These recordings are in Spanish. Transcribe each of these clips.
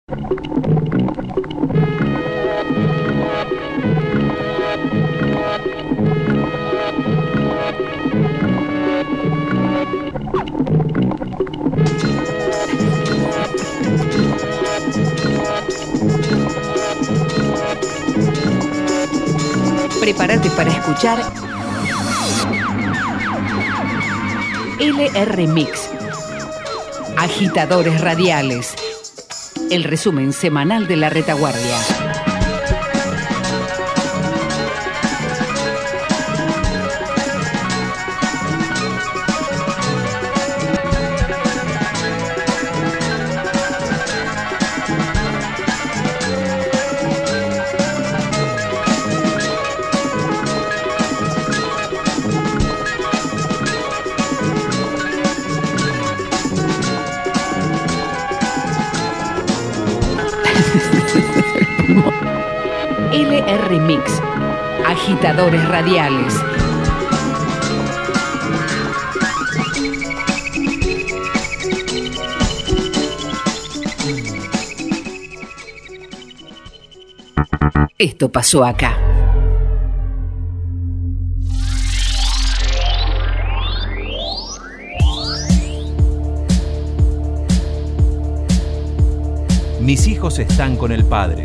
Prepárate para escuchar LR Mix, Agitadores Radiales, el resumen semanal de la retaguardia. LR Mix, Agitadores Radiales. Esto pasó acá. Mis hijos están con el padre.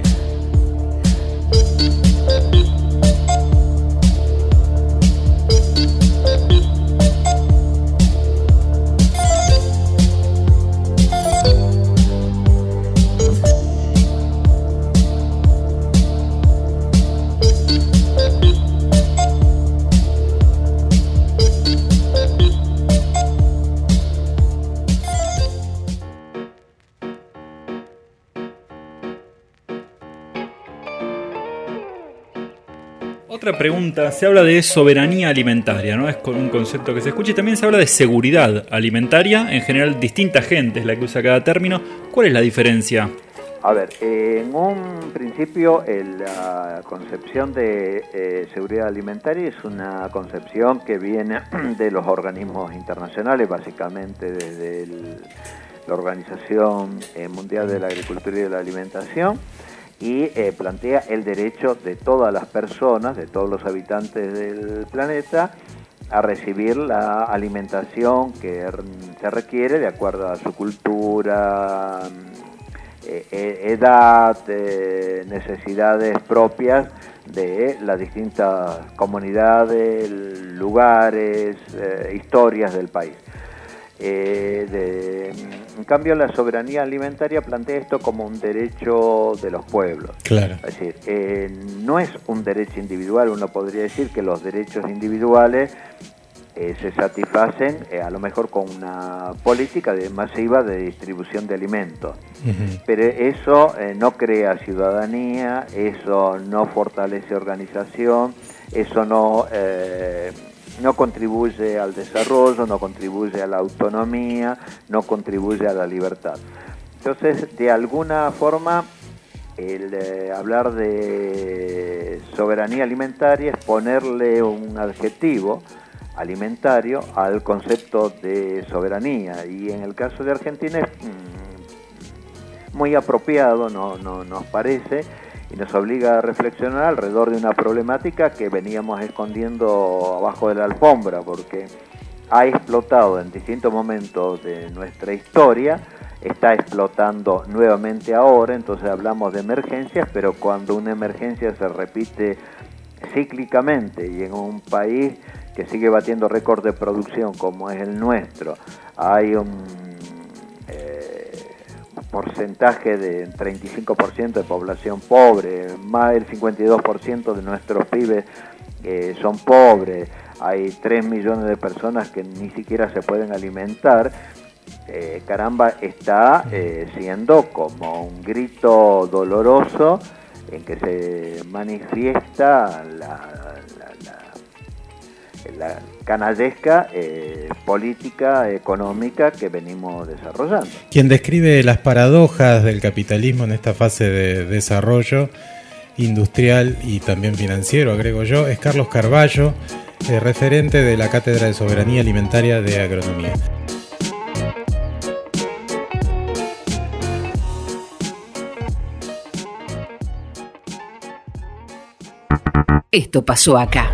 Otra pregunta, se habla de soberanía alimentaria, ¿no? Es un concepto que se escucha, y también se habla de seguridad alimentaria. En general, distinta gente es la que usa cada término. ¿Cuál es la diferencia? A ver, en un principio la concepción de seguridad alimentaria es una concepción que viene de los organismos internacionales, básicamente desde la Organización Mundial de la Agricultura y de la Alimentación, y plantea el derecho de todas las personas, de todos los habitantes del planeta, a recibir la alimentación que se requiere de acuerdo a su cultura, edad, necesidades propias de las distintas comunidades, lugares, historias del país. En cambio, la soberanía alimentaria plantea esto como un derecho de los pueblos. Claro. Es decir, no es un derecho individual. Uno podría decir que los derechos individuales se satisfacen a lo mejor con una política masiva de distribución de alimentos. Uh-huh. Pero eso no crea ciudadanía, eso no fortalece organización, eso no contribuye al desarrollo, no contribuye a la autonomía, no contribuye a la libertad. Entonces, de alguna forma, hablar de soberanía alimentaria es ponerle un adjetivo alimentario al concepto de soberanía, y en el caso de Argentina es muy apropiado, nos parece, y nos obliga a reflexionar alrededor de una problemática que veníamos escondiendo abajo de la alfombra, porque ha explotado en distintos momentos de nuestra historia, está explotando nuevamente ahora. Entonces hablamos de emergencias, pero cuando una emergencia se repite cíclicamente y en un país que sigue batiendo récord de producción como es el nuestro, hay un porcentaje de 35% de población pobre, más del 52% de nuestros pibes son pobres, hay 3 millones de personas que ni siquiera se pueden alimentar. Caramba, está siendo como un grito doloroso en que se manifiesta la canallesca política económica que venimos desarrollando. Quien describe las paradojas del capitalismo en esta fase de desarrollo industrial y también financiero, agrego yo, es Carlos Carballo, referente de la Cátedra de Soberanía Alimentaria de Esto pasó acá.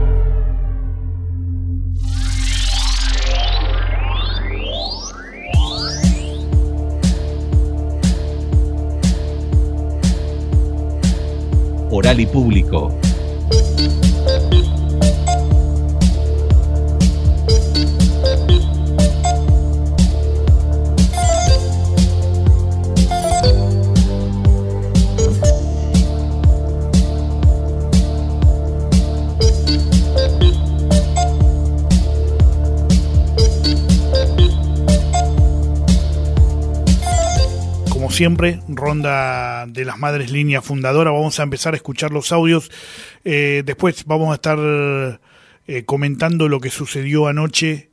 Oral y Público. Siempre, ronda de las madres línea fundadora. Vamos a empezar a escuchar los audios. Después vamos a estar comentando lo que sucedió ayer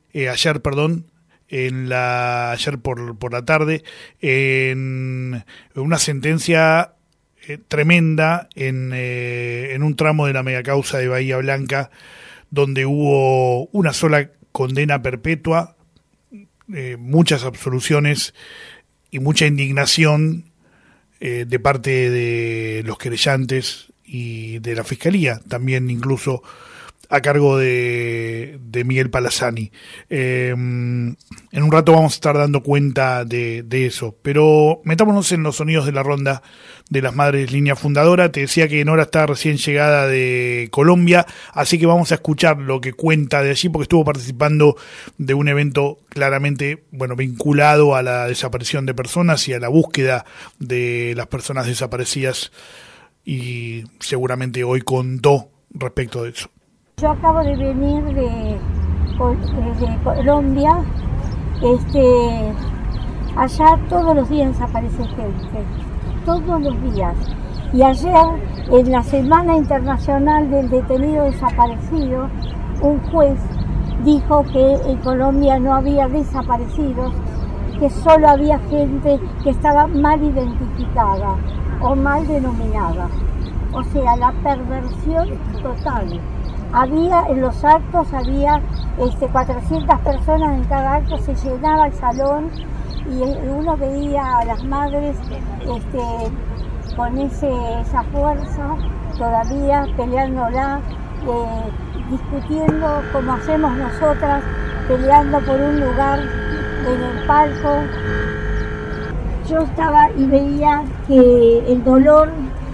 por la tarde, en una sentencia tremenda en un tramo de la megacausa de Bahía Blanca, donde hubo una sola condena perpetua, muchas absoluciones y mucha indignación de parte de los querellantes y de la Fiscalía, también incluso a cargo de Miguel Palazani. En un rato vamos a estar dando cuenta de eso, pero metámonos en los sonidos de la ronda de las madres línea fundadora. Te decía que Nora está recién llegada de Colombia, así que vamos a escuchar lo que cuenta de allí, porque estuvo participando de un evento claramente, vinculado a la desaparición de personas y a la búsqueda de las personas desaparecidas, y seguramente hoy contó respecto de eso. Yo acabo de venir de Colombia. Allá todos los días desaparece gente, todos los días. Y ayer, en la Semana Internacional del Detenido Desaparecido, un juez dijo que en Colombia no había desaparecidos, que solo había gente que estaba mal identificada o mal denominada. O sea, la perversión total. En los actos había 400 personas en cada acto, se llenaba el salón y uno veía a las madres con esa fuerza todavía peleándola, discutiendo como hacemos nosotras, peleando por un lugar en el palco. Yo estaba y veía que el dolor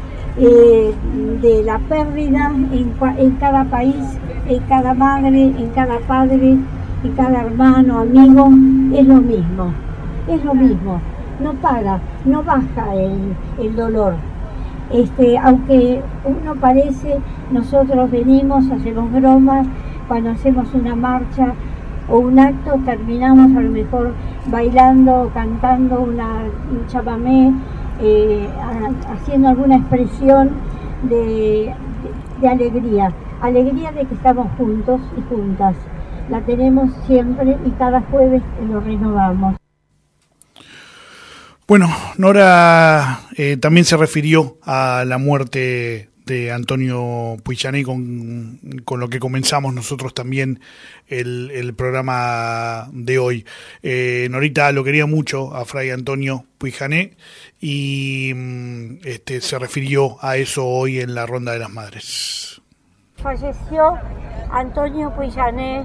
de la pérdida en cada país, en cada madre, en cada padre, en cada hermano, amigo, es lo mismo, no para, no baja el dolor. Aunque uno parece, nosotros venimos, hacemos bromas, cuando hacemos una marcha o un acto terminamos a lo mejor bailando, cantando un chamamé, haciendo alguna expresión de alegría de que estamos juntos y juntas. La tenemos siempre y cada jueves lo renovamos. Bueno, Nora también se refirió a la muerte de Antonio Puillané, con lo que comenzamos nosotros también el programa de hoy. Norita lo quería mucho a Fray Antonio Puillané y se refirió a eso hoy en la Ronda de las Madres. Falleció Antonio Puillané,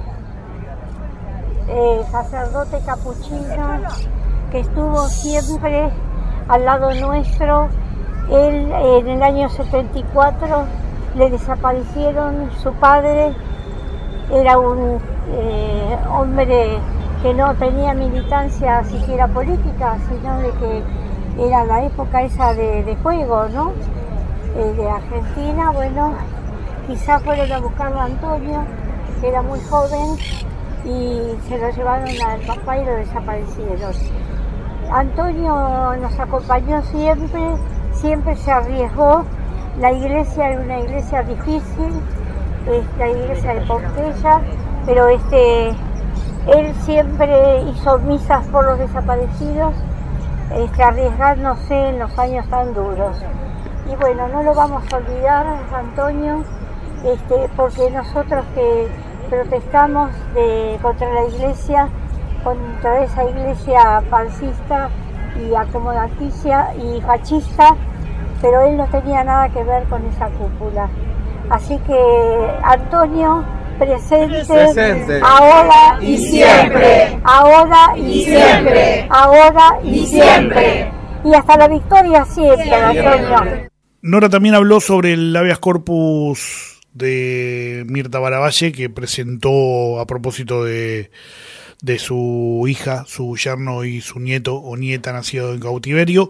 sacerdote capuchino, que estuvo siempre al lado nuestro. Él en el año 74 le desaparecieron su padre, era un hombre que no tenía militancia siquiera política, sino de que era la época esa de fuego, ¿no? De Argentina. Bueno, quizás fueron a buscarlo a Antonio, que era muy joven, y se lo llevaron al papá y lo desaparecieron. Antonio nos acompañó siempre se arriesgó. La iglesia era una iglesia difícil, la iglesia de Pompeya, pero él siempre hizo misas por los desaparecidos, arriesgándose en los años tan duros. Y bueno, no lo vamos a olvidar, Antonio, porque nosotros que protestamos contra la iglesia, contra esa iglesia falsista y acomodaticia y fascista, pero él no tenía nada que ver con esa cúpula. Así que, Antonio, presente, ahora y siempre, ahora y siempre, ahora y siempre. Y hasta la victoria siempre, Antonio. Nora también habló sobre el habeas corpus de Mirta Baravalle, que presentó a propósito de su hija, su yerno y su nieto o nieta nacido en cautiverio.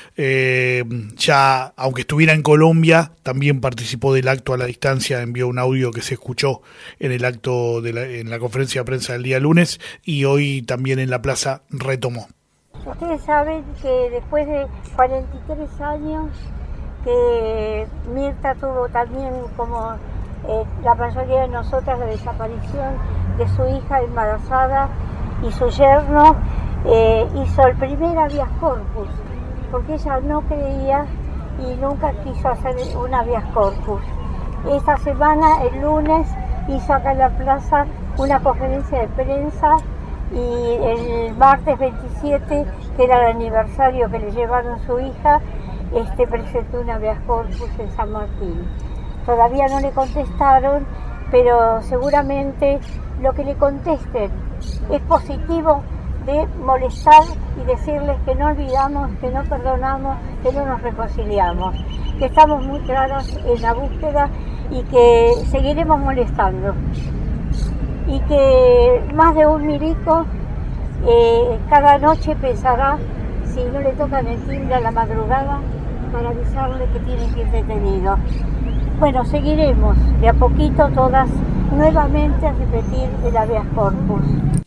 Ya, aunque estuviera en Colombia, también participó del acto a la distancia, envió un audio que se escuchó en el acto en la conferencia de prensa del día lunes, y hoy también en la plaza retomó. Ustedes saben que después de 43 años que Mirta tuvo también, como la mayoría de nosotras, la desaparición de su hija embarazada, y su yerno hizo el primer habeas corpus, porque ella no creía y nunca quiso hacer un habeas corpus. Esta semana, el lunes, hizo acá en la plaza una conferencia de prensa, y el martes 27, que era el aniversario que le llevaron su hija, presentó un habeas corpus en San Martín. Todavía no le contestaron, pero seguramente lo que le contesten es positivo, de molestar y decirles que no olvidamos, que no perdonamos, que no nos reconciliamos, que estamos muy claros en la búsqueda y que seguiremos molestando, y que más de un milico cada noche pensará si no le tocan el timbre a la madrugada para avisarle que tiene que ir detenido. Bueno, seguiremos de a poquito todas nuevamente a repetir el habeas corpus.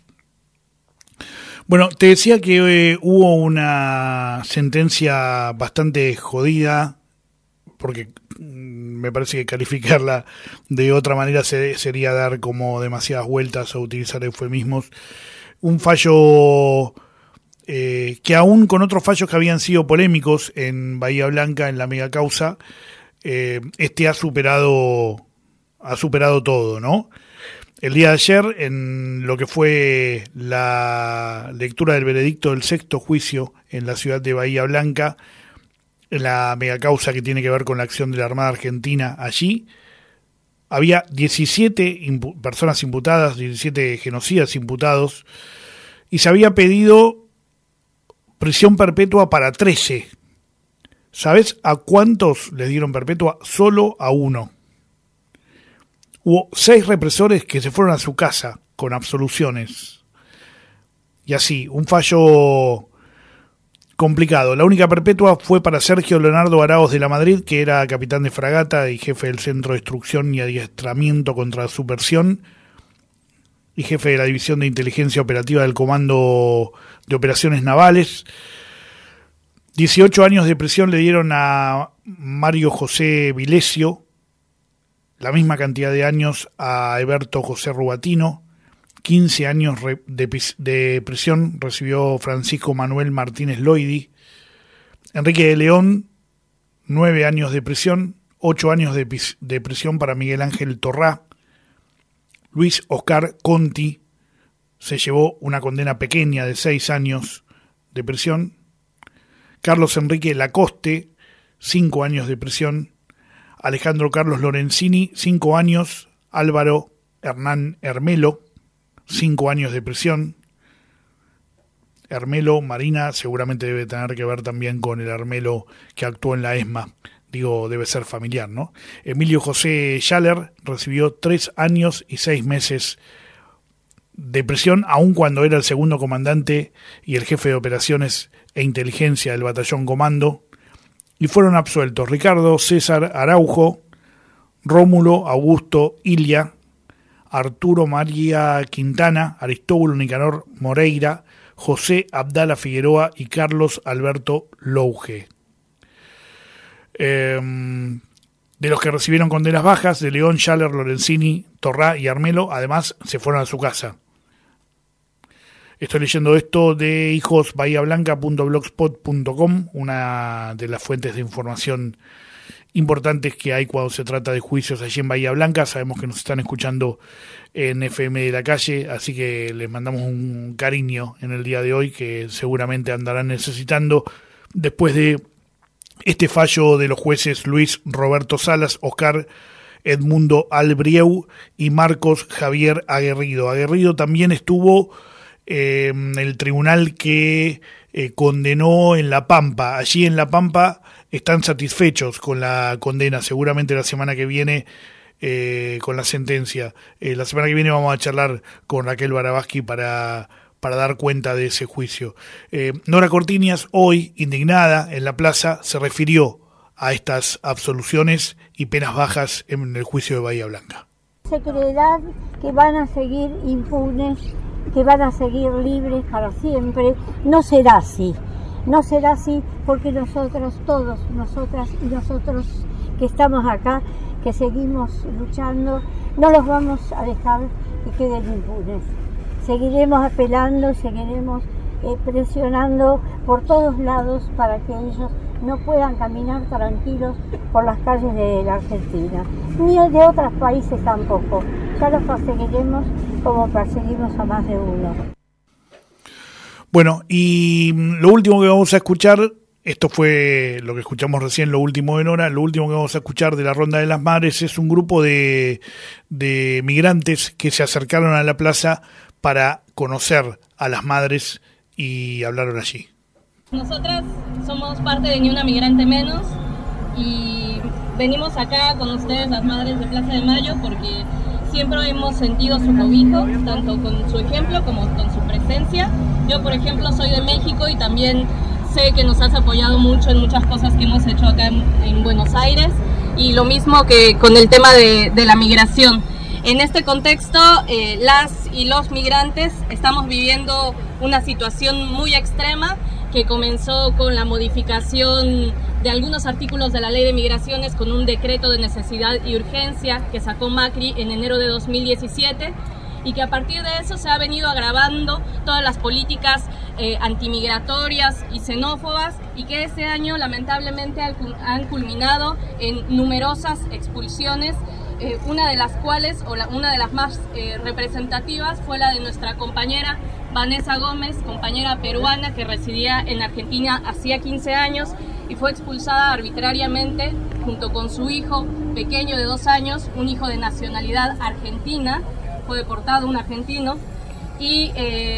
Bueno, te decía que hubo una sentencia bastante jodida, porque me parece que calificarla de otra manera sería dar como demasiadas vueltas o utilizar eufemismos. Un fallo que aún con otros fallos que habían sido polémicos en Bahía Blanca, en la mega causa, ha superado todo, ¿no? El día de ayer, en lo que fue la lectura del veredicto del sexto juicio en la ciudad de Bahía Blanca, en la megacausa que tiene que ver con la acción de la Armada Argentina allí, había 17 personas imputadas, 17 genocidas imputados, y se había pedido prisión perpetua para 13. ¿Sabes a cuántos les dieron perpetua? Solo a uno. Hubo 6 represores que se fueron a su casa con absoluciones. Y así, un fallo complicado. La única perpetua fue para Sergio Leonardo Araos de la Madrid, que era capitán de fragata y jefe del Centro de Instrucción y Adiestramiento contra la Subversión, y jefe de la División de Inteligencia Operativa del Comando de Operaciones Navales. 18 años de prisión le dieron a Mario José Vilesio, la misma cantidad de años a Eberto José Rubatino. 15 años de prisión recibió Francisco Manuel Martínez Loidi. Enrique de León, 9 años de prisión. 8 años de prisión para Miguel Ángel Torrá. Luis Oscar Conti se llevó una condena pequeña de 6 años de prisión. Carlos Enrique Lacoste, 5 años de prisión. Alejandro Carlos Lorenzini, 5 años. Álvaro Hernán Hermelo, 5 años de prisión. Hermelo, Marina, seguramente debe tener que ver también con el Hermelo que actuó en la ESMA. Digo, debe ser familiar, ¿no? Emilio José Schaller recibió 3 años y 6 meses de prisión, aun cuando era el segundo comandante y el jefe de operaciones e inteligencia del batallón comando. Y fueron absueltos Ricardo César Araujo, Rómulo Augusto Ilia, Arturo María Quintana, Aristóbulo Nicanor Moreira, José Abdala Figueroa y Carlos Alberto Louge. De los que recibieron condenas bajas, de León, Schaller, Lorenzini, Torrá y Armelo, además se fueron a su casa. Estoy leyendo esto de hijosbahiablanca.blogspot.com, una de las fuentes de información importantes que hay cuando se trata de juicios allí en Bahía Blanca. Sabemos que nos están escuchando en FM de la Calle, así que les mandamos un cariño en el día de hoy que seguramente andarán necesitando después de este fallo de los jueces Luis Roberto Salas, Oscar Edmundo Albrieu y Marcos Javier Aguerrido. Aguerrido también estuvo en el tribunal que condenó en La Pampa. Allí en La Pampa están satisfechos con la condena, seguramente la semana que viene con la sentencia. La semana que viene vamos a charlar con Raquel Barabaski para dar cuenta de ese juicio. Nora Cortiñas, hoy, indignada en la plaza, se refirió a estas absoluciones y penas bajas en el juicio de Bahía Blanca. Se creerá que van a seguir impunes, que van a seguir libres para siempre. No será así. No será así porque nosotros, todos, nosotras y nosotros que estamos acá, que seguimos luchando, no los vamos a dejar que queden impunes. Seguiremos apelando, seguiremos presionando por todos lados para que ellos no puedan caminar tranquilos por las calles de la Argentina, ni de otros países tampoco. Ya los perseguiremos como perseguimos a más de uno. Bueno, y lo último que vamos a escuchar, esto fue lo que escuchamos recién, lo último de Nora, lo último que vamos a escuchar de la Ronda de las Madres es un grupo de migrantes que se acercaron a la plaza para conocer a las madres y hablaron allí. Nosotras somos parte de Ni Una Migrante Menos y venimos acá con ustedes, las madres de Plaza de Mayo, porque siempre hemos sentido su cobijo, tanto con su ejemplo como con su presencia. Yo, por ejemplo, soy de México y también sé que nos has apoyado mucho en muchas cosas que hemos hecho acá en Buenos Aires, y lo mismo que con el tema de la migración. En este contexto, las y los migrantes estamos viviendo una situación muy extrema que comenzó con la modificación de algunos artículos de la Ley de Migraciones con un decreto de necesidad y urgencia que sacó Macri en enero de 2017, y que a partir de eso se ha venido agravando todas las políticas antimigratorias y xenófobas, y que este año lamentablemente han culminado en numerosas expulsiones, una de las cuales, una de las más representativas, fue la de nuestra compañera Vanessa Gómez, compañera peruana que residía en Argentina hacía 15 años y fue expulsada arbitrariamente junto con su hijo pequeño de 2 años, un hijo de nacionalidad argentina. Fue deportado un argentino y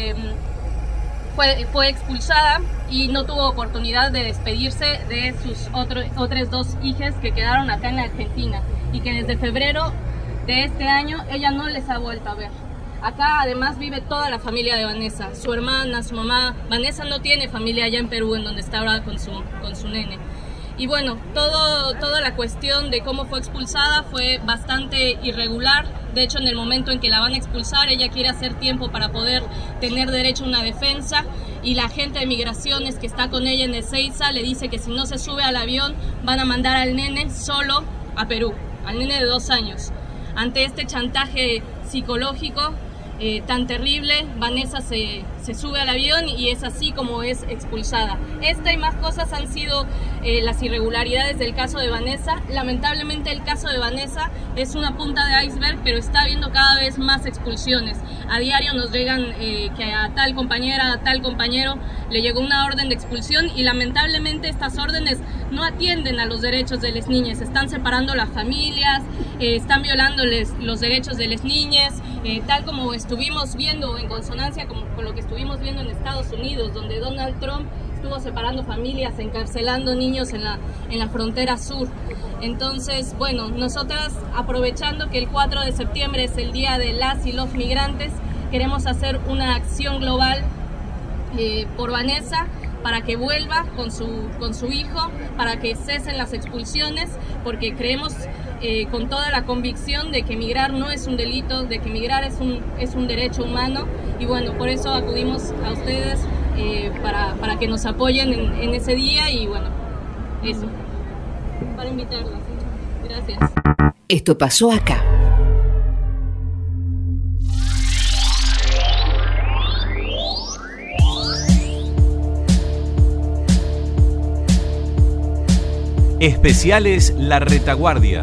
fue expulsada y no tuvo oportunidad de despedirse de sus otros 2 hijas que quedaron acá en la Argentina, y que desde febrero de este año ella no les ha vuelto a ver. Acá además vive toda la familia de Vanessa, su hermana, su mamá. Vanessa no tiene familia allá en Perú, en donde está ahora con su nene. Y bueno, toda la cuestión de cómo fue expulsada fue bastante irregular. De hecho, en el momento en que la van a expulsar, ella quiere hacer tiempo para poder tener derecho a una defensa, y la agente de migraciones que está con ella en Ezeiza le dice que si no se sube al avión van a mandar al nene solo a Perú, al nene de 2 años. Ante este chantaje psicológico tan terrible, Vanessa se sube al avión y es así como es expulsada. Esta y más cosas han sido las irregularidades del caso de Vanessa. Lamentablemente el caso de Vanessa es una punta de iceberg, pero está habiendo cada vez más expulsiones. A diario nos llegan que a tal compañera, a tal compañero le llegó una orden de expulsión, y lamentablemente estas órdenes no atienden a los derechos de las niñas. Están separando las familias, están violándoles los derechos de las niñas, tal como estuvimos viendo, en consonancia con lo que estuvimos viendo en Estados Unidos, donde Donald Trump estuvo separando familias, encarcelando niños en la frontera sur. Entonces, bueno, nosotras, aprovechando que el 4 de septiembre es el día de las y los migrantes, queremos hacer una acción global por Vanessa, para que vuelva con su hijo, para que cesen las expulsiones, porque creemos con toda la convicción de que migrar no es un delito, de que migrar es un derecho humano, y bueno, por eso acudimos a ustedes para que nos apoyen en ese día, y bueno, eso, para invitarlos. Gracias. Esto pasó acá. Especiales La Retaguardia.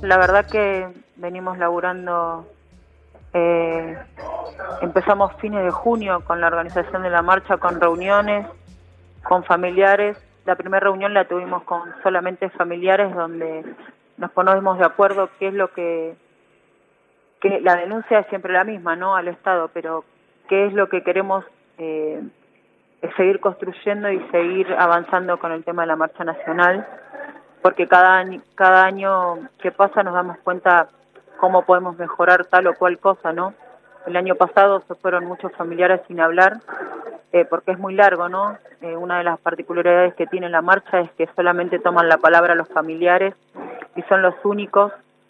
la verdad que venimos laburando, empezamos fines de junio con la organización de la marcha, con reuniones, con familiares. La primera reunión la tuvimos con solamente familiares, donde nos ponemos de acuerdo qué es lo que la denuncia es siempre la misma, ¿no?, al Estado, pero qué es lo que queremos seguir construyendo y seguir avanzando con el tema de la marcha nacional, porque cada año que pasa nos damos cuenta cómo podemos mejorar tal o cual cosa, ¿no? El año pasado se fueron muchos familiares sin hablar, porque es muy largo, ¿no? Una de las particularidades que tiene la marcha es que solamente toman la palabra los familiares y son los únicos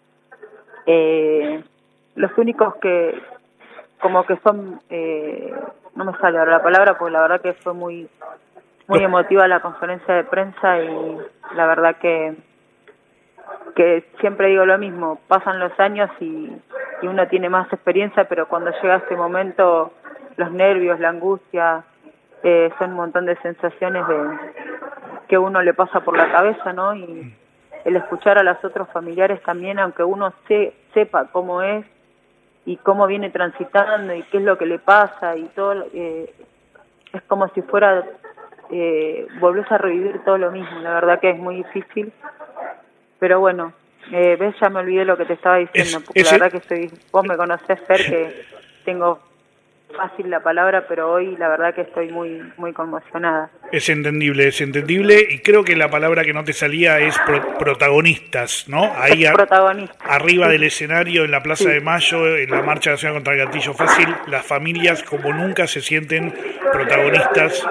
que como que son, no me sale ahora la palabra, porque la verdad que fue muy emotiva la conferencia de prensa, y la verdad que siempre digo lo mismo, pasan los años y uno tiene más experiencia, pero cuando llega ese momento, los nervios, la angustia, son un montón de sensaciones que uno le pasa por la cabeza, ¿no? Y el escuchar a los otros familiares también, aunque uno sepa cómo es y cómo viene transitando y qué es lo que le pasa y todo, es como si fuera volvés a revivir todo lo mismo. La verdad que es muy difícil, pero bueno, ves, ya me olvidé lo que te estaba diciendo, porque la verdad que vos me conocés, Fer, que tengo fácil la palabra, pero hoy la verdad que estoy muy conmocionada. Es entendible, y creo que la palabra que no te salía es protagonistas, ¿no? Ahí protagonistas. Arriba del escenario, en la Plaza de Mayo, en la Marcha Nacional contra el Gatillo Fácil, las familias como nunca se sienten protagonistas,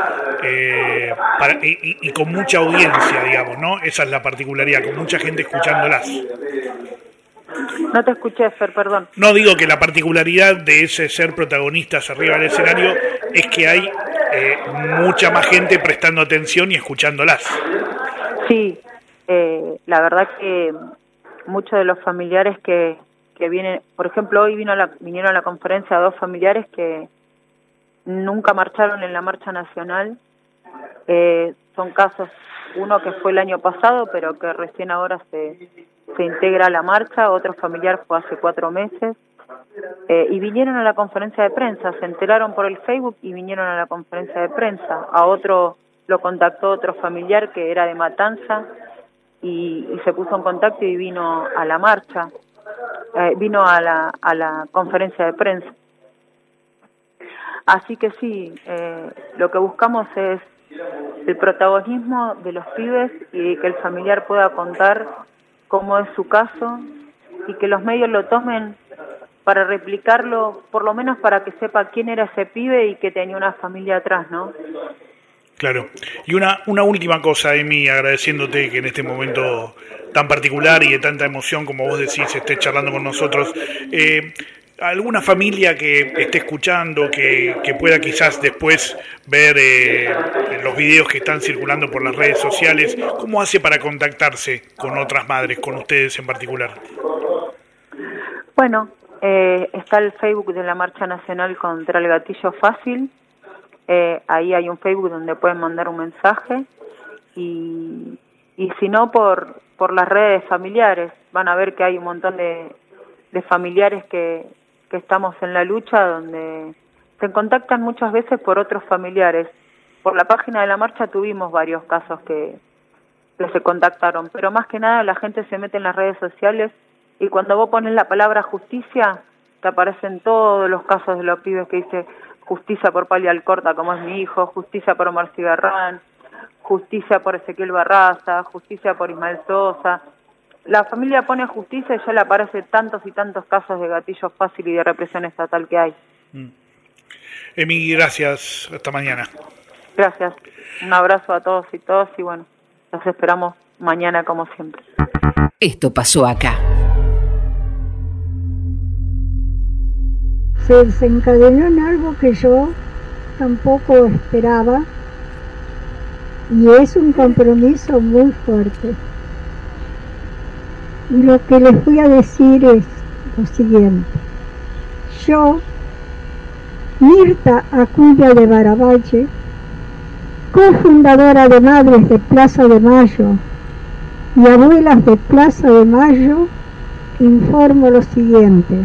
y con mucha audiencia, digamos, ¿no? Esa es la particularidad, con mucha gente escuchándolas. No te escuché, Fer, perdón. No, digo que la particularidad de ese ser protagonistas arriba del escenario es que hay mucha más gente prestando atención y escuchándolas. Sí, la verdad que muchos de los familiares que vienen, por ejemplo, hoy vinieron a la conferencia 2 familiares que nunca marcharon en la marcha nacional. Son casos, uno que fue el año pasado, pero que recién ahora se integra a la marcha, otro familiar fue hace 4 meses, y vinieron a la conferencia de prensa, se enteraron por el Facebook y vinieron a la conferencia de prensa. A otro lo contactó otro familiar que era de Matanza y se puso en contacto y vino a la marcha, vino a la conferencia de prensa. Así que sí, lo que buscamos es el protagonismo de los pibes y que el familiar pueda contar cómo es su caso y que los medios lo tomen para replicarlo, por lo menos para que sepa quién era ese pibe y que tenía una familia atrás, ¿no? Claro. Y una última cosa, Emi, agradeciéndote que en este momento tan particular y de tanta emoción, como vos decís, estés charlando con nosotros. ¿Alguna familia que esté escuchando, que pueda quizás después ver los videos que están circulando por las redes sociales? ¿Cómo hace para contactarse con otras madres, con ustedes en particular? Bueno, está el Facebook de la Marcha Nacional contra el Gatillo Fácil. Ahí hay un Facebook donde pueden mandar un mensaje. Y si no, por las redes familiares, van a ver que hay un montón de familiares que estamos en la lucha, donde se contactan muchas veces por otros familiares. Por la página de la marcha tuvimos varios casos que se contactaron, pero más que nada la gente se mete en las redes sociales y cuando vos pones la palabra justicia, te aparecen todos los casos de los pibes que dice justicia por Pali Alcorta, como es mi hijo, justicia por Omar Cigarrán, justicia por Ezequiel Barraza, justicia por Ismael Sosa. La familia pone justicia y ya le aparecen tantos y tantos casos de gatillo fácil y de represión estatal que hay. Emi, gracias. Hasta mañana. Gracias. Un abrazo a todos y todas y bueno, los esperamos mañana como siempre. Esto pasó acá. Se desencadenó en algo que yo tampoco esperaba y es un compromiso muy fuerte. Y lo que les voy a decir es lo siguiente. Yo, Mirta Acuña de Baravalle, cofundadora de Madres de Plaza de Mayo y Abuelas de Plaza de Mayo, informo lo siguiente.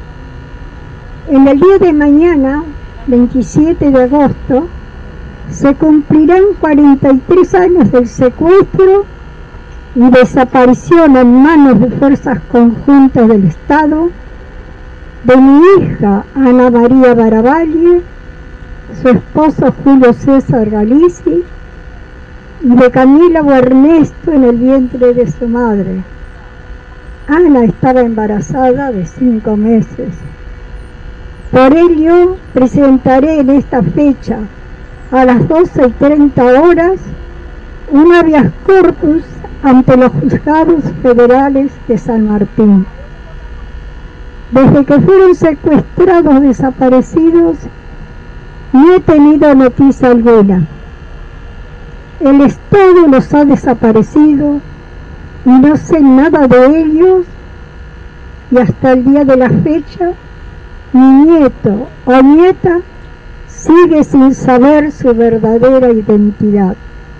En el día de mañana, 27 de agosto, se cumplirán 43 años del secuestro y desaparición en manos de fuerzas conjuntas del Estado de mi hija Ana María Baravalle, su esposo Julio César Galici y de Camila Ernesto en el vientre de su madre. Ana estaba embarazada de 5 meses. Por ello, presentaré en esta fecha, a las 12:30 horas, un habeas corpus ante los juzgados federales de San Martín. Desde que fueron secuestrados desaparecidos, no he tenido noticia alguna. El Estado los ha desaparecido y no sé nada de ellos, y hasta el día de la fecha mi nieto o nieta sigue sin saber su verdadera identidad.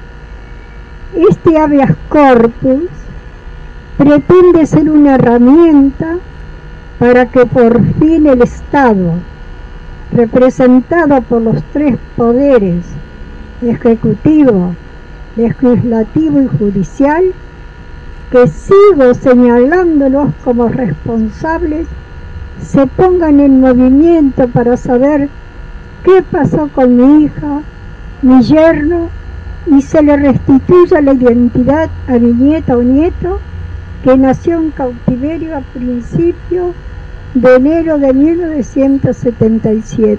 Este habeas corpus pretende ser una herramienta para que por fin el Estado, representado por los 3 poderes, ejecutivo, legislativo y judicial, que sigo señalándolos como responsables, se pongan en movimiento para saber qué pasó con mi hija, mi yerno, y se le restituya la identidad a mi nieta o nieto, que nació en cautiverio a principios de enero de 1977.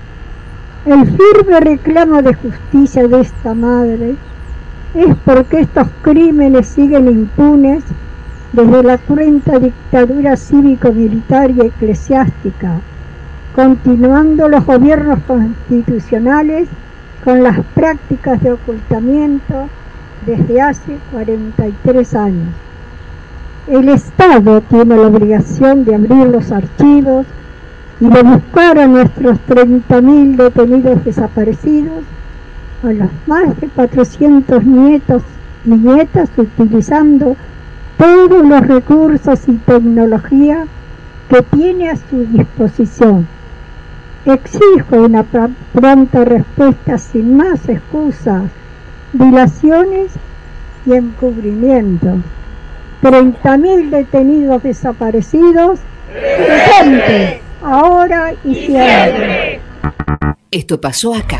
El firme reclamo de justicia de esta madre es porque estos crímenes siguen impunes desde la cruenta dictadura cívico-militar y eclesiástica, continuando los gobiernos constitucionales con las prácticas de ocultamiento desde hace 43 años. El Estado tiene la obligación de abrir los archivos y de buscar a nuestros 30.000 detenidos desaparecidos, a los más de 400 nietos y nietas, utilizando todos los recursos y tecnología que tiene a su disposición. Exijo una pronta respuesta sin más excusas, dilaciones y encubrimientos. 30.000 detenidos desaparecidos, presentes, ahora y siempre. Esto pasó acá.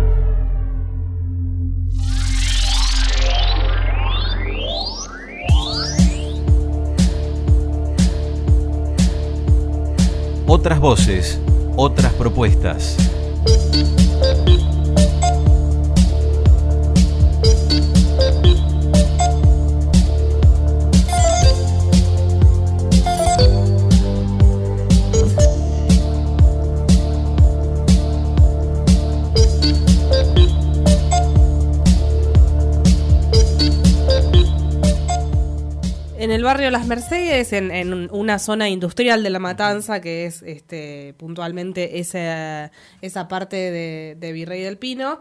Otras voces, otras propuestas. En el barrio Las Mercedes, en una zona industrial de La Matanza, que es puntualmente esa parte de Virrey del Pino,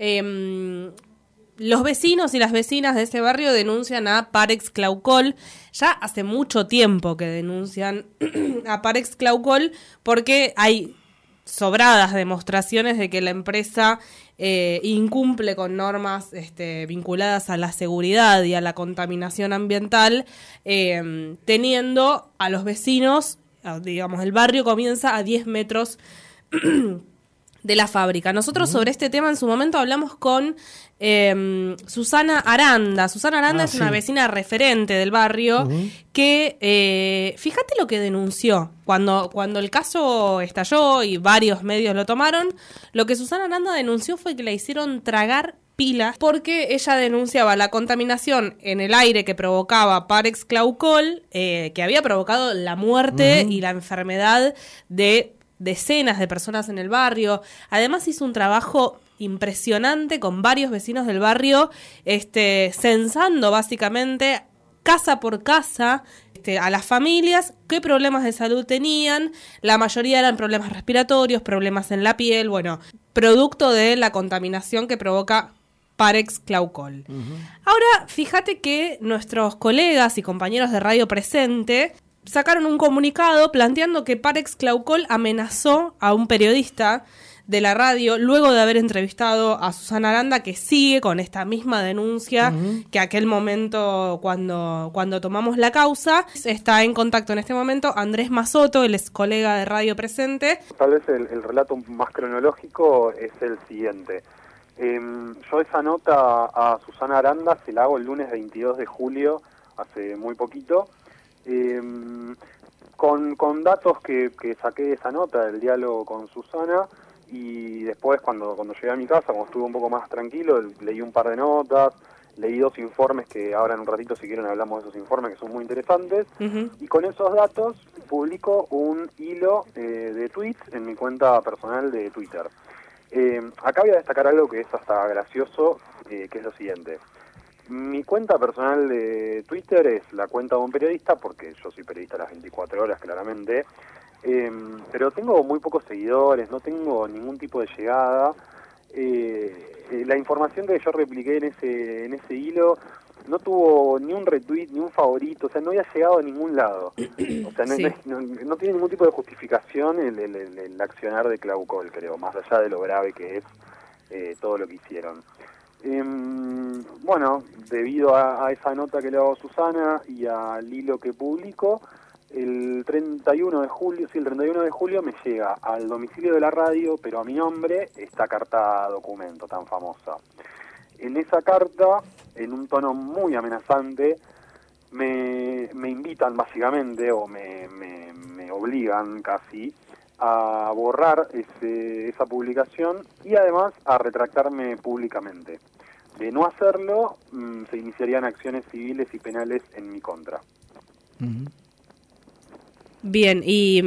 los vecinos y las vecinas de ese barrio denuncian a Parex Claucol. Ya hace mucho tiempo que denuncian a Parex Claucol porque hay sobradas demostraciones de que la empresa incumple con normas vinculadas a la seguridad y a la contaminación ambiental, teniendo a los vecinos, digamos, el barrio comienza a 10 metros de la fábrica. Nosotros sobre este tema en su momento hablamos con Susana Aranda. Susana Aranda es una vecina referente del barrio que, fíjate lo que denunció cuando el caso estalló y varios medios lo tomaron. Lo que Susana Aranda denunció fue que la hicieron tragar pilas porque ella denunciaba la contaminación en el aire que provocaba Parex Claucol, que había provocado la muerte y la enfermedad de decenas de personas en el barrio. Además hizo un trabajo impresionante con varios vecinos del barrio, censando básicamente casa por casa a las familias qué problemas de salud tenían. La mayoría eran problemas respiratorios, problemas en la piel, bueno, producto de la contaminación que provoca Parex Claucol. Ahora, fíjate que nuestros colegas y compañeros de Radio Presente sacaron un comunicado planteando que Parex Glaucol amenazó a un periodista de la radio luego de haber entrevistado a Susana Aranda, que sigue con esta misma denuncia que aquel momento cuando tomamos la causa. Está en contacto en este momento Andrés Mazotto, el ex colega de Radio Presente. Tal vez el relato más cronológico es el siguiente. Yo esa nota a Susana Aranda se la hago el lunes 22 de julio, hace muy poquito, con datos que saqué de esa nota, del diálogo con Susana. Y después cuando llegué a mi casa, cuando estuve un poco más tranquilo, leí un par de notas, leí 2 informes que ahora en un ratito, si quieren, hablamos de esos informes que son muy interesantes. Y con esos datos publico un hilo de tweets en mi cuenta personal de Twitter. Acá voy a destacar algo que es hasta gracioso, que es lo siguiente. Mi cuenta personal de Twitter es la cuenta de un periodista, porque yo soy periodista a las 24 horas, claramente. Pero tengo muy pocos seguidores, no tengo ningún tipo de llegada. La información que yo repliqué en ese hilo no tuvo ni un retweet, ni un favorito, o sea, no había llegado a ningún lado. O sea, no tiene ningún tipo de justificación el accionar de Glaucol, creo, más allá de lo grave que es todo lo que hicieron. Bueno, debido a esa nota que le hago a Susana y al hilo que publico, el 31 de julio me llega al domicilio de la radio, pero a mi nombre, esta carta documento tan famosa. En esa carta, en un tono muy amenazante, me invitan básicamente, o me obligan casi, a borrar esa publicación y además a retractarme públicamente. De no hacerlo, se iniciarían acciones civiles y penales en mi contra. Bien, y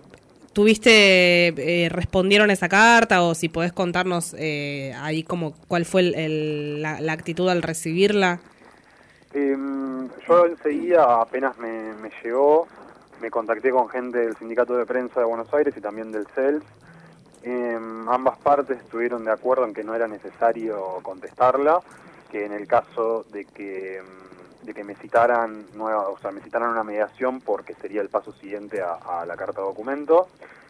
¿respondieron esa carta o si podés contarnos ahí como cuál fue la actitud al recibirla? Yo enseguida, apenas me llegó, me contacté con gente del Sindicato de Prensa de Buenos Aires y también del CELS. Ambas partes estuvieron de acuerdo en que no era necesario contestarla, que en el caso de que me citaran me citaran una mediación, porque sería el paso siguiente a la carta documento,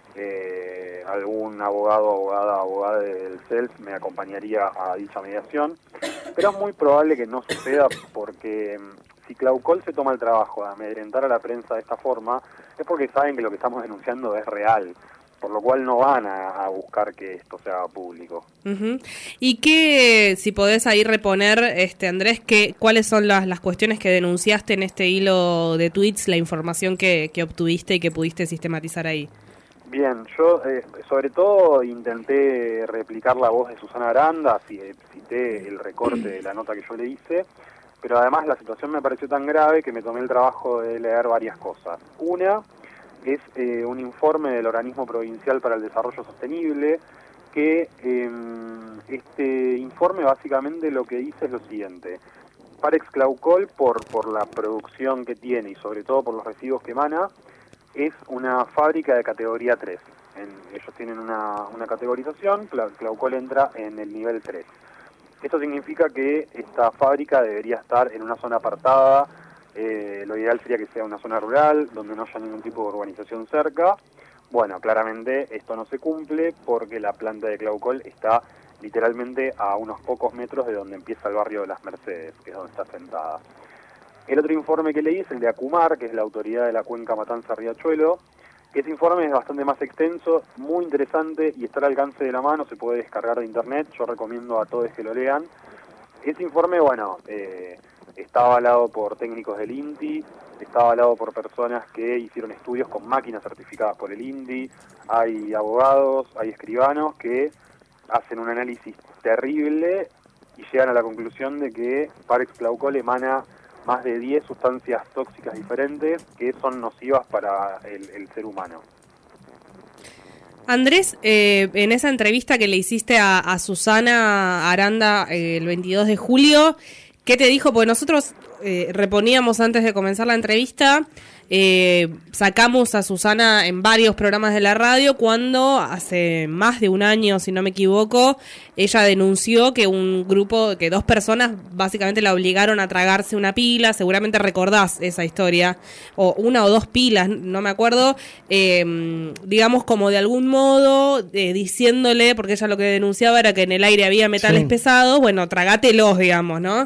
algún abogada del CELS me acompañaría a dicha mediación, pero es muy probable que no suceda, porque si Glaucol se toma el trabajo de amedrentar a la prensa de esta forma, es porque saben que lo que estamos denunciando es real, por lo cual no van a buscar que esto sea público. Y que, si podés ahí reponer, Andrés, ¿cuáles son las cuestiones que denunciaste en este hilo de tweets, la información que obtuviste y que pudiste sistematizar ahí? Bien, yo sobre todo intenté replicar la voz de Susana Aranda, cité el recorte de la nota que yo le hice, pero además la situación me pareció tan grave que me tomé el trabajo de leer varias cosas. Una es un informe del Organismo Provincial para el Desarrollo Sostenible, que este informe básicamente lo que dice es lo siguiente: Parex Glaucol, por la producción que tiene y sobre todo por los residuos que emana, es una fábrica de categoría 3. Ellos tienen una categorización, Glaucol entra en el nivel 3. Esto significa que esta fábrica debería estar en una zona apartada. Lo ideal sería que sea una zona rural, donde no haya ningún tipo de urbanización cerca. Bueno, claramente esto no se cumple, porque la planta de Glaucol está literalmente a unos pocos metros de donde empieza el barrio de Las Mercedes, que es donde está sentada. El otro informe que leí es el de ACUMAR, que es la autoridad de la cuenca Matanza-Riachuelo. Ese informe es bastante más extenso, muy interesante y está al alcance de la mano, se puede descargar de internet, yo recomiendo a todos que lo lean. Ese informe, bueno, está avalado por técnicos del INTI, está avalado por personas que hicieron estudios con máquinas certificadas por el INTI, hay abogados, hay escribanos que hacen un análisis terrible y llegan a la conclusión de que Parex Glaucol emana más de 10 sustancias tóxicas diferentes que son nocivas para el ser humano. Andrés, en esa entrevista que le hiciste a Susana Aranda el 22 de julio, ¿qué te dijo? Porque nosotros reponíamos antes de comenzar la entrevista, sacamos a Susana en varios programas de la radio cuando hace más de un año, si no me equivoco, ella denunció que que 2 personas básicamente la obligaron a tragarse una pila. Seguramente recordás esa historia, o 1 o 2 pilas, no me acuerdo, digamos como de algún modo diciéndole, porque ella lo que denunciaba era que en el aire había metales pesados, bueno, tragátelos, digamos, ¿no?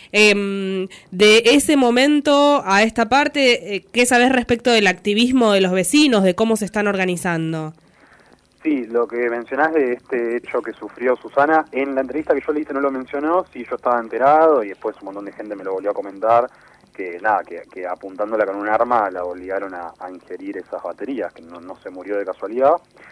De ese momento a esta parte, ¿qué sabés respecto del activismo de los vecinos, de cómo se están organizando? Sí, lo que mencionás de este hecho que sufrió Susana, en la entrevista que yo le hice no lo mencionó, sí, yo estaba enterado y después un montón de gente me lo volvió a comentar, que apuntándola con un arma la obligaron a ingerir esas baterías, que no se murió de casualidad.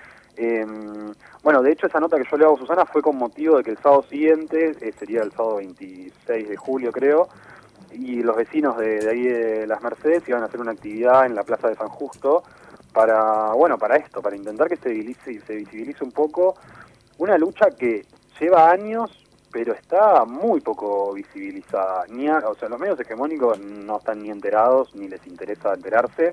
Bueno, de hecho esa nota que yo le hago a Susana fue con motivo de que el sábado siguiente, sería el sábado 26 de julio creo, y los vecinos de ahí de Las Mercedes iban a hacer una actividad en la Plaza de San Justo para intentar que se visibilice un poco una lucha que lleva años, pero está muy poco visibilizada. Los medios hegemónicos no están ni enterados, ni les interesa enterarse.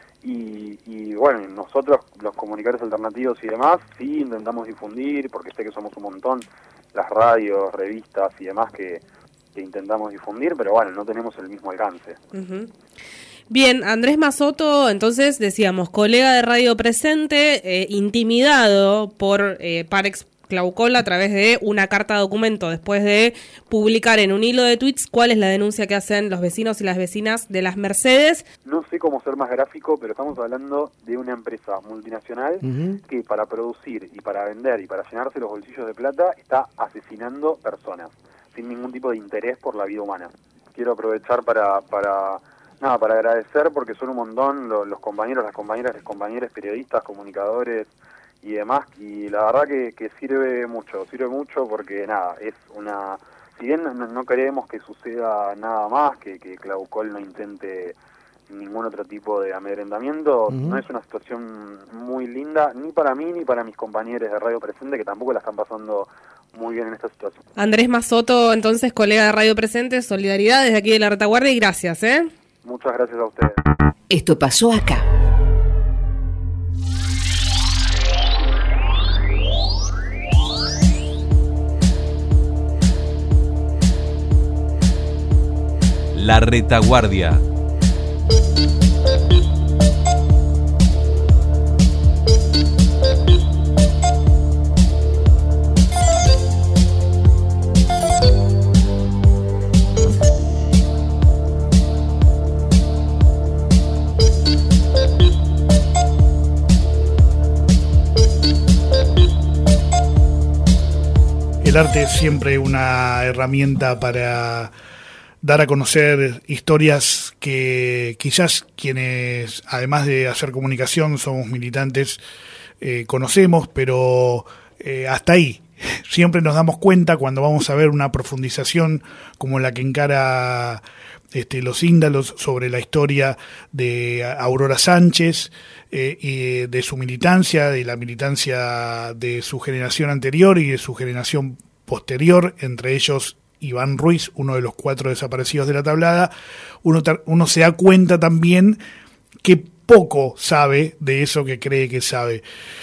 Y bueno, nosotros, los comunicadores alternativos y demás, sí intentamos difundir, porque sé que somos un montón, las radios, revistas y demás que intentamos difundir, pero bueno, no tenemos el mismo alcance. Uh-huh. Bien, Andrés Mazotto, entonces decíamos, colega de Radio Presente, intimidado por Parex Claucol a través de una carta documento, después de publicar en un hilo de tweets cuál es la denuncia que hacen los vecinos y las vecinas de Las Mercedes. No sé cómo ser más gráfico, pero estamos hablando de una empresa multinacional que para producir y para vender y para llenarse los bolsillos de plata está asesinando personas sin ningún tipo de interés por la vida humana. Quiero aprovechar para agradecer, porque son un montón los compañeros, las compañeras, los compañeros periodistas, comunicadores y demás, y la verdad que sirve mucho porque es una, si bien no queremos que suceda nada más, que Claucol no intente ningún otro tipo de amedrentamiento, no es una situación muy linda, ni para mí ni para mis compañeros de Radio Presente, que tampoco la están pasando muy bien en esta situación. Andrés Mazotto, entonces, colega de Radio Presente, solidaridad desde aquí de la retaguardia y gracias, Muchas gracias a ustedes. Esto pasó acá. La retaguardia. El arte es siempre una herramienta para dar a conocer historias que quizás quienes, además de hacer comunicación, somos militantes, conocemos, pero hasta ahí. Siempre nos damos cuenta cuando vamos a ver una profundización como la que encara Los Índalos sobre la historia de Aurora Sánchez y de su militancia, de la militancia de su generación anterior y de su generación posterior, entre ellos Iván Ruiz, uno de los 4 desaparecidos de la tablada. Uno se da cuenta también que poco sabe de eso que cree que sabe.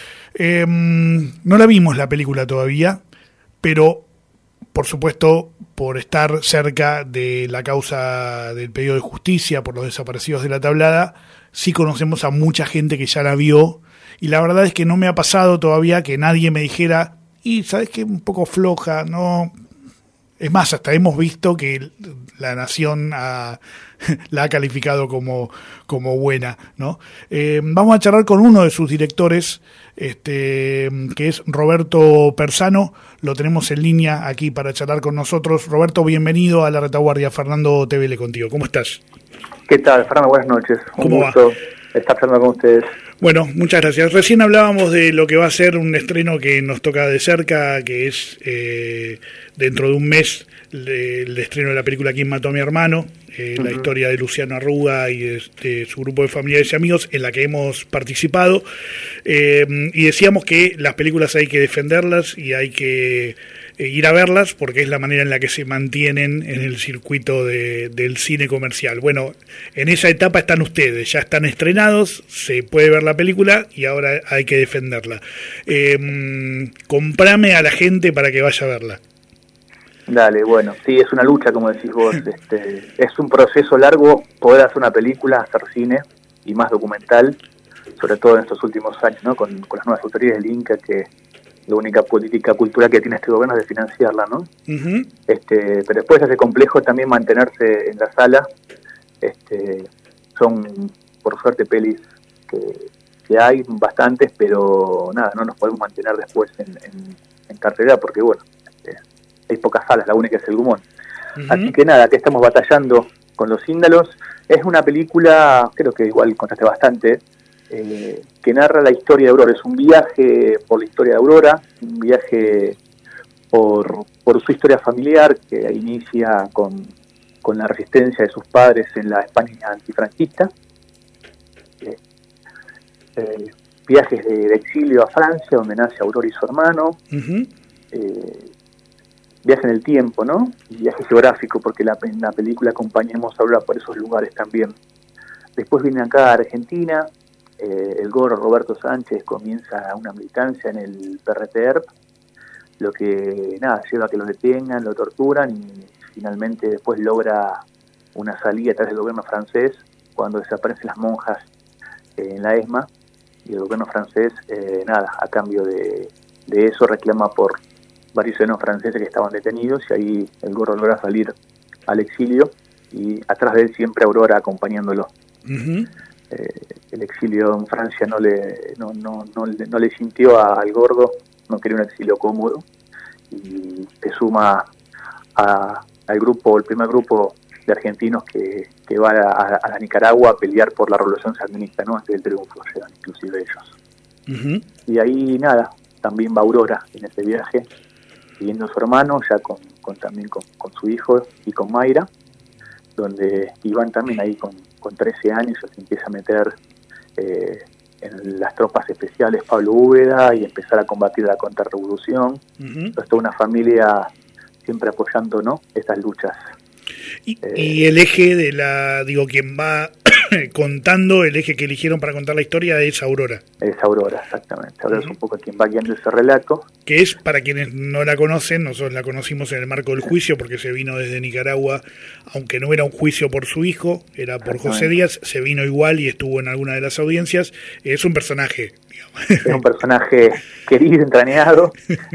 No la vimos la película todavía, pero por supuesto, por estar cerca de la causa del pedido de justicia por los desaparecidos de la tablada, sí conocemos a mucha gente que ya la vio, y la verdad es que no me ha pasado todavía que nadie me dijera, y sabes que un poco floja, no. Es más, hasta hemos visto que la Nación la ha calificado como buena, ¿no? Vamos a charlar con uno de sus directores, que es Roberto Persano. Lo tenemos en línea aquí para charlar con nosotros. Roberto, bienvenido a La Retaguardia. Fernando Tevele contigo. ¿Cómo estás? ¿Qué tal, Fernando? Buenas noches. ¿Cómo va? Estar hablando con ustedes. Bueno, muchas gracias. Recién hablábamos de lo que va a ser un estreno que nos toca de cerca, que es dentro de un mes el estreno de la película ¿Quién mató a mi hermano? La historia de Luciano Arruga y de su grupo de familiares y amigos, en la que hemos participado. Y decíamos que las películas hay que defenderlas y hay que ir a verlas porque es la manera en la que se mantienen en el circuito del cine comercial. Bueno, en esa etapa están ustedes, ya están estrenados, se puede ver la película y ahora hay que defenderla. Comprame a la gente para que vaya a verla. Dale, bueno, sí, es una lucha, como decís vos. Es un proceso largo poder hacer una película, hacer cine y más documental, sobre todo en estos últimos años, ¿no? Con las nuevas autoridades del Inca, que la única política cultural que tiene este gobierno es de financiarla, ¿no? Uh-huh. Pero después hace complejo también mantenerse en la sala. Son, por suerte, pelis que hay bastantes, pero nada, no nos podemos mantener después en cartelera porque, bueno, hay pocas salas, la única es el Gumón. Uh-huh. Así que nada, que estamos batallando con los índalos. Es una película, creo que igual contaste bastante, que narra la historia de Aurora. Es un viaje por la historia de Aurora, un viaje por su historia familiar, que inicia con la resistencia de sus padres en la España antifranquista. Viajes de exilio a Francia, donde nace Aurora y su hermano. Uh-huh. Viaje en el tiempo, ¿no? Y viaje geográfico, porque en la película acompañamos a Aurora por esos lugares también. Después viene acá a Argentina, el Gorro Roberto Sánchez comienza una militancia en el PRTERP, lo que, nada, lleva a que lo detengan, lo torturan y finalmente después logra una salida a través del gobierno francés cuando desaparecen las monjas en la ESMA, y el gobierno francés, nada, a cambio de eso reclama por varios ciudadanos franceses que estaban detenidos, y ahí el Gorro logra salir al exilio y atrás de él siempre Aurora acompañándolo. Uh-huh. El exilio en Francia no le sintió al Gordo, no quería un exilio cómodo, y se suma al grupo, el primer grupo de argentinos que va a la Nicaragua a pelear por la revolución sandinista, ¿no? Antes del triunfo llegan inclusive ellos. Uh-huh. Y ahí nada, también va Aurora en este viaje, siguiendo a su hermano, ya también con su hijo y con Mayra, donde Iván también ahí con 13 años se empieza a meter en las tropas especiales Pablo Úbeda y empezar a combatir la contrarrevolución. Uh-huh. Entonces toda una familia siempre apoyando, ¿no?, estas luchas. Y el eje quien va contando, el eje que eligieron para contar la historia es Aurora. Es Aurora, exactamente. Aurora es un poco quien va guiando ese relato. Que es, para quienes no la conocen, nosotros la conocimos en el marco del juicio porque se vino desde Nicaragua, aunque no era un juicio por su hijo, era por José Díaz, se vino igual y estuvo en alguna de las audiencias. Es un personaje, digamos. Es un personaje querido, entrañado,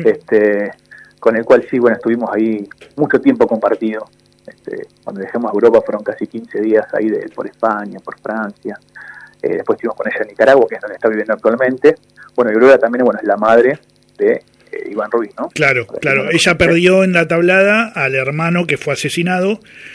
con el cual sí, bueno, estuvimos ahí mucho tiempo compartido. Cuando dejamos Europa fueron casi 15 días ahí por España, por Francia. Después estuvimos con ella en Nicaragua, que es donde está viviendo actualmente. Bueno, y Aurora también, bueno, es la madre de Iván Ruiz, ¿no? Claro. Ella perdió en la tablada al hermano que fue asesinado.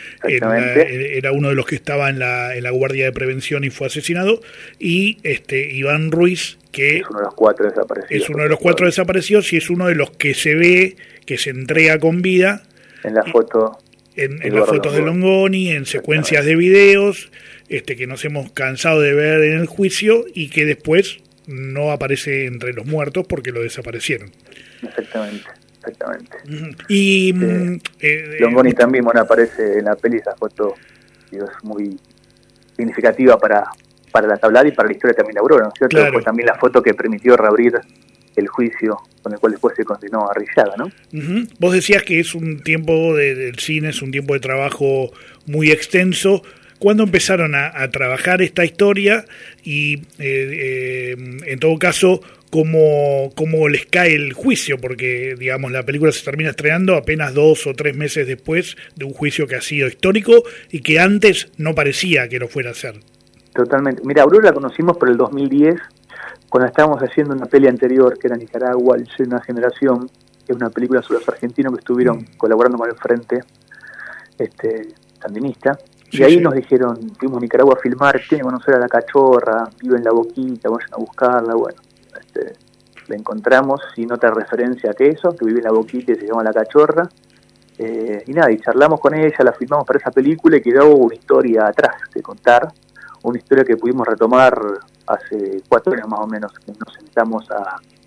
Era uno de los que estaba en la guardia de prevención y fue asesinado. Y Iván Ruiz, que es uno de los 4 desaparecidos. Es uno de los 4 desaparecidos y es uno de los que se ve que se entrega con vida. En la foto. En las fotos de Longoni, en secuencias de videos, que nos hemos cansado de ver en el juicio y que después no aparece entre los muertos porque lo desaparecieron. Exactamente. Y Longoni también, bueno, aparece en la peli, esa foto es muy significativa para la tablada y para la historia también de Aurora, ¿no es cierto? Claro. Fue también la foto que permitió reabrir el juicio con el cual después se continuó a Arrillaga, ¿no? Uh-huh. Vos decías que es un tiempo del cine, es un tiempo de trabajo muy extenso. ¿Cuándo empezaron a trabajar esta historia? Y en todo caso, ¿cómo les cae el juicio? Porque, digamos, la película se termina estrenando apenas 2 o 3 meses después de un juicio que ha sido histórico y que antes no parecía que lo fuera a ser. Totalmente. Mira, Aurora la conocimos por el 2010, cuando estábamos haciendo una peli anterior, que era Nicaragua, el Sueño de una Generación, que es una película sobre los argentinos que estuvieron colaborando con el Frente Sandinista. Y ahí nos dijeron, fuimos a Nicaragua a filmar, tiene que conocer a la Cachorra, vive en La Boquita, vayan a buscarla. Bueno, la encontramos sin otra referencia que eso, que vive en La Boquita y se llama La Cachorra. Y nada, y charlamos con ella, la filmamos para esa película y quedó una historia atrás de contar, una historia que pudimos retomar hace 4 años más o menos, que nos sentamos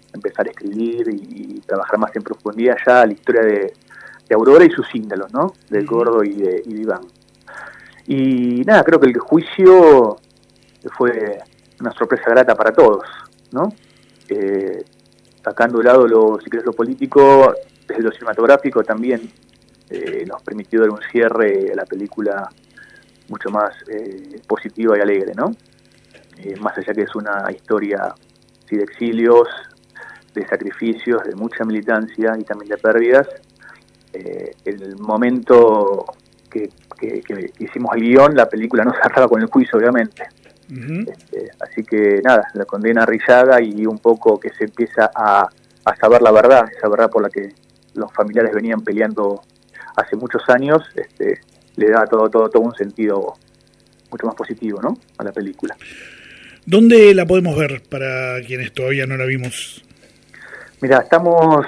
empezar a escribir y trabajar más en profundidad ya la historia de Aurora y sus índalos, ¿no? Del Gordo y de Iván. Y nada, creo que el juicio fue una sorpresa grata para todos, ¿no? Sacando de lado lo político, desde lo cinematográfico también nos permitió dar un cierre a la película mucho más positiva y alegre, ¿no? Más allá que es una historia sí, de exilios, de sacrificios, de mucha militancia y también de pérdidas, el momento que hicimos el guión, la película no cerraba con el juicio, obviamente. Uh-huh. Así que nada, la condena a Arrillaga y un poco que se empieza a saber la verdad, esa verdad por la que los familiares venían peleando hace muchos años, le da todo un sentido mucho más positivo, ¿no? A la película. ¿Dónde la podemos ver para quienes todavía no la vimos? Mira, estrenamos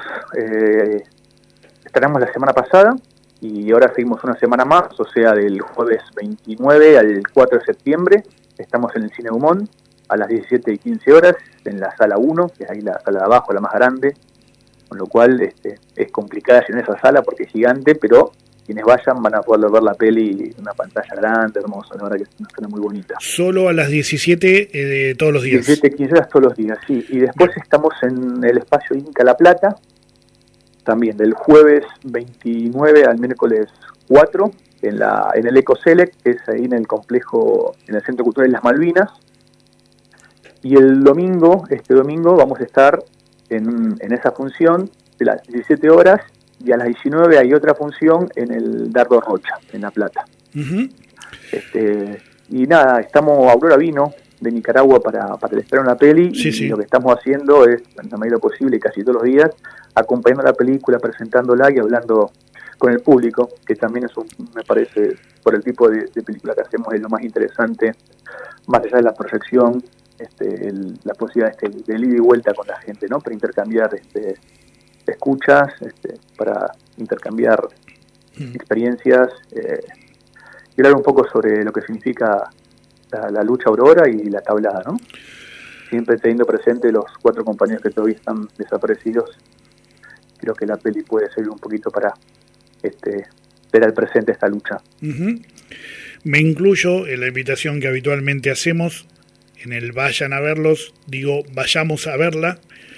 la semana pasada y ahora seguimos una semana más, o sea, del jueves 29 al 4 de septiembre. Estamos en el Cine Humón a las 17:15 horas, en la sala 1, que es ahí la sala de abajo, la más grande, con lo cual es complicada llenar esa sala porque es gigante, pero quienes vayan van a poder ver la peli en una pantalla grande, hermosa, la verdad que es una escena muy bonita. Solo a las 17 todos los días. 17:15 horas todos los días, sí. Y después estamos en el espacio Inca La Plata, también del jueves 29 al miércoles 4, en el Ecoselect, que es ahí en el complejo, en el Centro Cultural de las Malvinas. Y el domingo, este domingo, vamos a estar en esa función de las 17 horas, y a las 19 hay otra función en el Dardo Rocha, en La Plata. Uh-huh. Y nada, Aurora vino de Nicaragua para estrenar una peli, sí, y sí. Lo que estamos haciendo es, en la medida posible, casi todos los días, acompañando la película, presentándola y hablando con el público, que también es me parece, por el tipo de película que hacemos, es lo más interesante, más allá de la proyección, la posibilidad de ida y vuelta con la gente, ¿no? Para intercambiar escuchas, para intercambiar experiencias, y hablar un poco sobre lo que significa la lucha Aurora y la tablada, ¿no? Siempre teniendo presente los 4 compañeros que todavía están desaparecidos. Creo que la peli puede servir un poquito para ver al presente esta lucha. Uh-huh. Me incluyo en la invitación que habitualmente hacemos, en el vayan a verlos, digo vayamos a verla,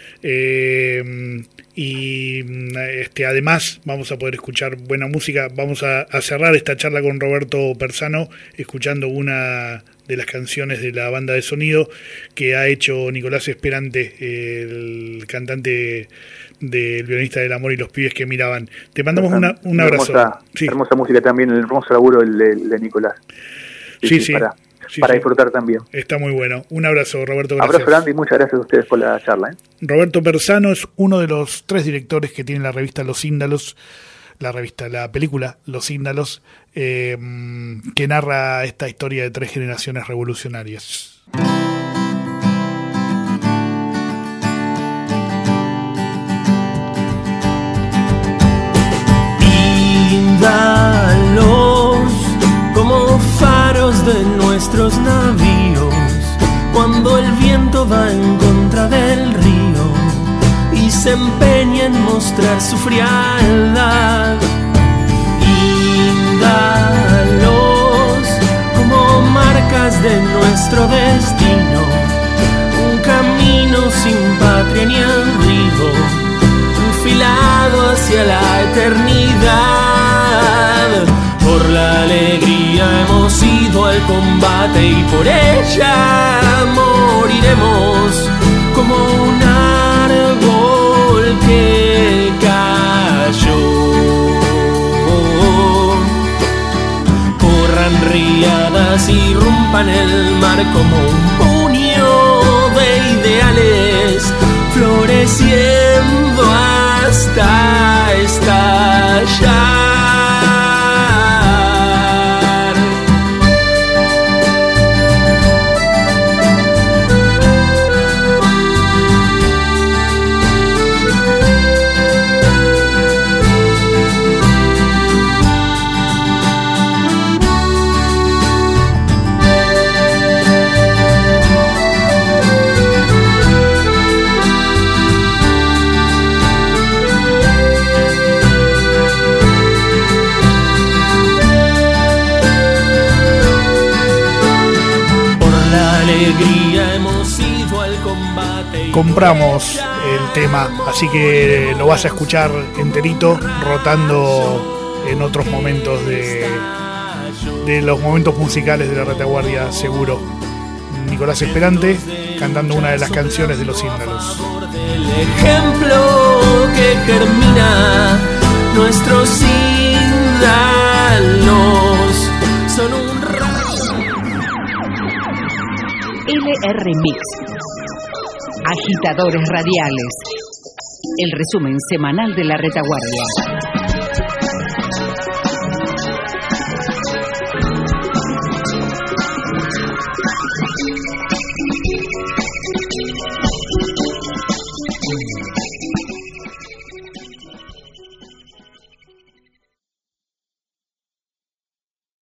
y además vamos a poder escuchar buena música. Vamos a cerrar esta charla con Roberto Persano escuchando una de las canciones de la banda de sonido que ha hecho Nicolás Esperante, el cantante del Violinista del Amor y Los Pibes que Miraban. Te mandamos un abrazo. Hermosa música también, el hermoso laburo de Nicolás. Sí. Para disfrutar también. Está muy bueno. Un abrazo, Roberto. Gracias. Abrazo grande y muchas gracias a ustedes por la charla. Roberto Persano es uno de los 3 directores que tiene la revista Los Índalos, la película Los Índalos, que narra esta historia de 3 generaciones revolucionarias. Índalos como faros de nuestros navíos, cuando el viento va en contra del río y se empeña en mostrar su frialdad. Índalos como marcas de nuestro destino, un camino sin patria ni abrigo, enfilado hacia la eternidad. Por la alegría hemos ido al combate y por ella moriremos como un árbol que cayó. Corran riadas y rompan el mar como un puño de ideales, floreciendo hasta estallar. alegría hemos ido al combate. Compramos el tema, así que lo vas a escuchar enterito, rotando en otros momentos de los momentos musicales de la retaguardia, seguro. Nicolás Esperante cantando una de las canciones de Los Índalos. El ejemplo que germina nuestros índalos son un LR Mix. Agitadores radiales. El resumen semanal de la retaguardia.